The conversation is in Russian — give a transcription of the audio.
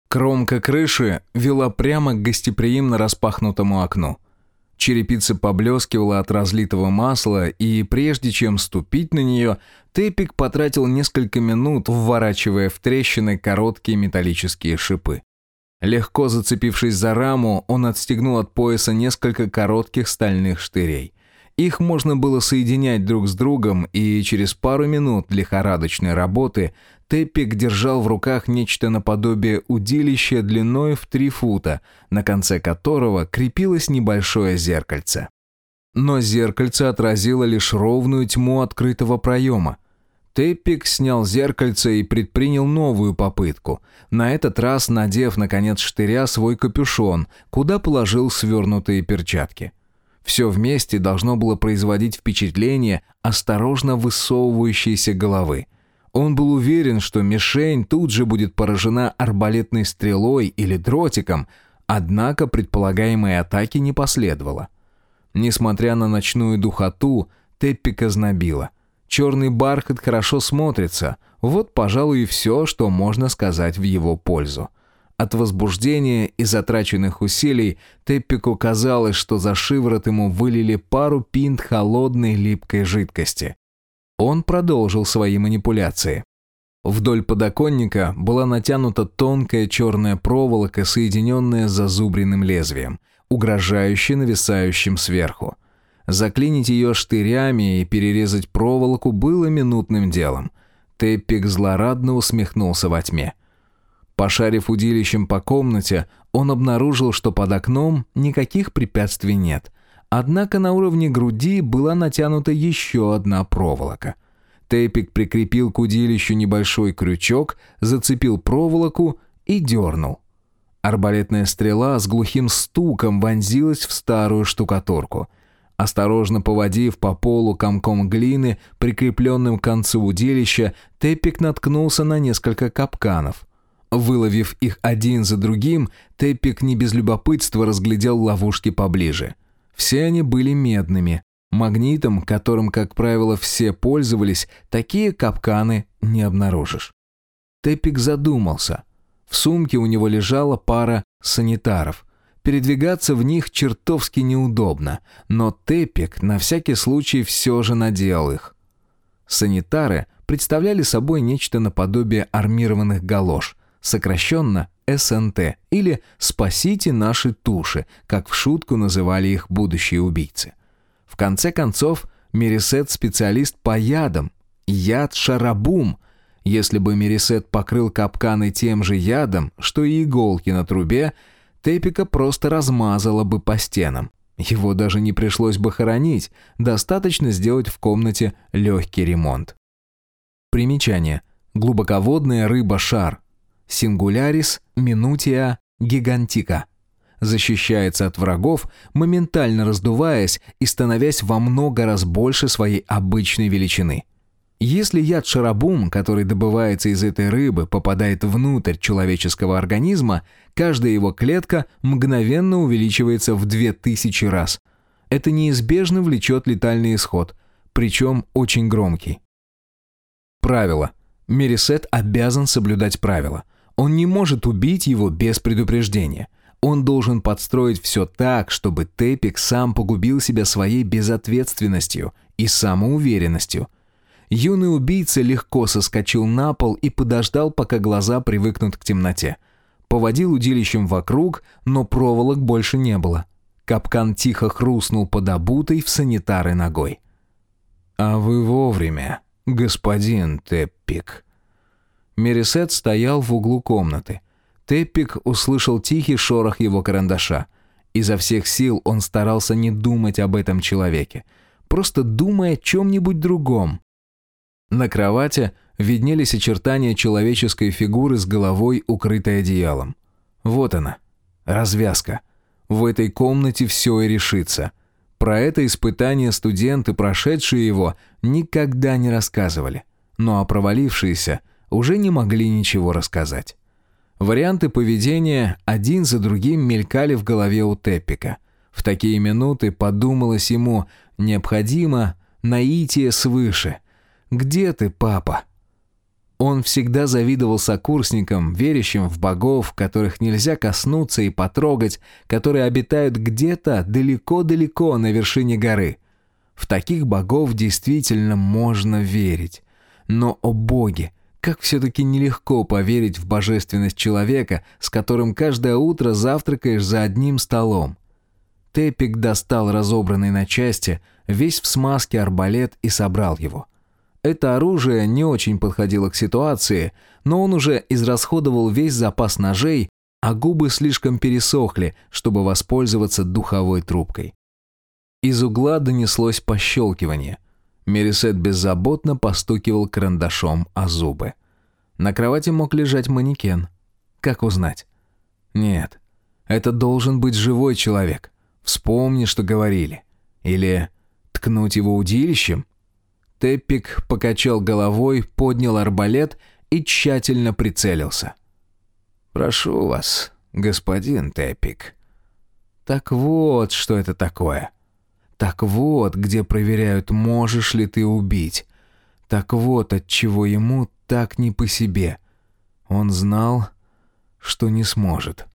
Кромка крыши вела прямо к гостеприимно распахнутому окну. Черепица поблескивала от разлитого масла, и прежде чем ступить на нее, Теппик потратил несколько минут, вворачивая в трещины короткие металлические шипы. Легко зацепившись за раму, он отстегнул от пояса несколько коротких стальных штырей. Их можно было соединять друг с другом, и через пару минут лихорадочной работы Теппик держал в руках нечто наподобие удилища длиной в 3 фута, на конце которого крепилось небольшое зеркальце. Но зеркальце отразило лишь ровную тьму открытого проема. Теппик снял зеркальце и предпринял новую попытку, на этот раз надев на конец штыря свой капюшон, куда положил свернутые перчатки. Все вместе должно было производить впечатление осторожно высовывающейся головы. Он был уверен, что мишень тут же будет поражена арбалетной стрелой или дротиком, однако предполагаемой атаки не последовало. Несмотря на ночную духоту, Теппика знобило. Черный бархат хорошо смотрится, вот, пожалуй, и все, что можно сказать в его пользу. От возбуждения и затраченных усилий Теппику казалось, что за шиворот ему вылили пару пинт холодной липкой жидкости. Он продолжил свои манипуляции. Вдоль подоконника была натянута тонкая черная проволока, соединенная с зазубренным лезвием, угрожающе нависающим сверху. Заклинить ее штырями и перерезать проволоку было минутным делом. Теппик злорадно усмехнулся во тьме. Пошарив удилищем по комнате, он обнаружил, что под окном никаких препятствий нет. Однако на уровне груди была натянута еще одна проволока. Теппик прикрепил к удилищу небольшой крючок, зацепил проволоку и дернул. Арбалетная стрела с глухим стуком вонзилась в старую штукатурку. Осторожно поводив по полу комком глины, прикрепленным к концу удилища, Теппик наткнулся на несколько капканов. Выловив их один за другим, Теппик не без любопытства разглядел ловушки поближе. Все они были медными. Магнитом, которым, как правило, все пользовались, такие капканы не обнаружишь. Теппик задумался. В сумке у него лежала пара санитаров. Передвигаться в них чертовски неудобно, но Теппик на всякий случай все же надел их. Санитары представляли собой нечто наподобие армированных галош, сокращенно СНТ, или «спасите наши туши», как в шутку называли их будущие убийцы. В конце концов, Мерисет специалист по ядам. Яд Шарабум. Если бы Мерисет покрыл капканы тем же ядом, что и иголки на трубе, Теппика просто размазала бы по стенам. Его даже не пришлось бы хоронить, достаточно сделать в комнате легкий ремонт. Примечание. Глубоководная рыба-шар. Сингулярис минутия гигантика. Защищается от врагов, моментально раздуваясь и становясь во много раз больше своей обычной величины. Если яд шарабум, который добывается из этой рыбы, попадает внутрь человеческого организма, каждая его клетка мгновенно увеличивается в 2000 раз. Это неизбежно влечет летальный исход, причем очень громкий. Правило. Мерисет обязан соблюдать правила. Он не может убить его без предупреждения. Он должен подстроить все так, чтобы Теппик сам погубил себя своей безответственностью и самоуверенностью. Юный убийца легко соскочил на пол и подождал, пока глаза привыкнут к темноте. Поводил удилищем вокруг, но проволок больше не было. Капкан тихо хрустнул под обутой в санитары ногой. «А вы вовремя, господин Теппик». Мерисет стоял в углу комнаты. Теппик услышал тихий шорох его карандаша. Изо всех сил он старался не думать об этом человеке, просто думая о чем-нибудь другом. На кровати виднелись очертания человеческой фигуры с головой, укрытой одеялом. Вот она, развязка. В этой комнате все и решится. Про это испытание студенты, прошедшие его, никогда не рассказывали. Ну а провалившиеся уже не могли ничего рассказать. Варианты поведения один за другим мелькали в голове у Теппика. В такие минуты подумалось ему, необходимо наитие свыше. «Где ты, папа?» Он всегда завидовал сокурсникам, верящим в богов, которых нельзя коснуться и потрогать, которые обитают где-то далеко-далеко на вершине горы. В таких богов действительно можно верить. Но, о боги, как все-таки нелегко поверить в божественность человека, с которым каждое утро завтракаешь за одним столом. Теппик достал разобранный на части, весь в смазке арбалет и собрал его. Это оружие не очень подходило к ситуации, но он уже израсходовал весь запас ножей, а губы слишком пересохли, чтобы воспользоваться духовой трубкой. Из угла донеслось пощелкивание. Мерисет беззаботно постукивал карандашом о зубы. На кровати мог лежать манекен. Как узнать? Нет, это должен быть живой человек. Вспомни, что говорили. Или ткнуть его удилищем? Теппик покачал головой, поднял арбалет и тщательно прицелился. «Прошу вас, господин Теппик». Так вот, что это такое. Так вот, где проверяют, можешь ли ты убить. Так вот, отчего ему так не по себе. Он знал, что не сможет.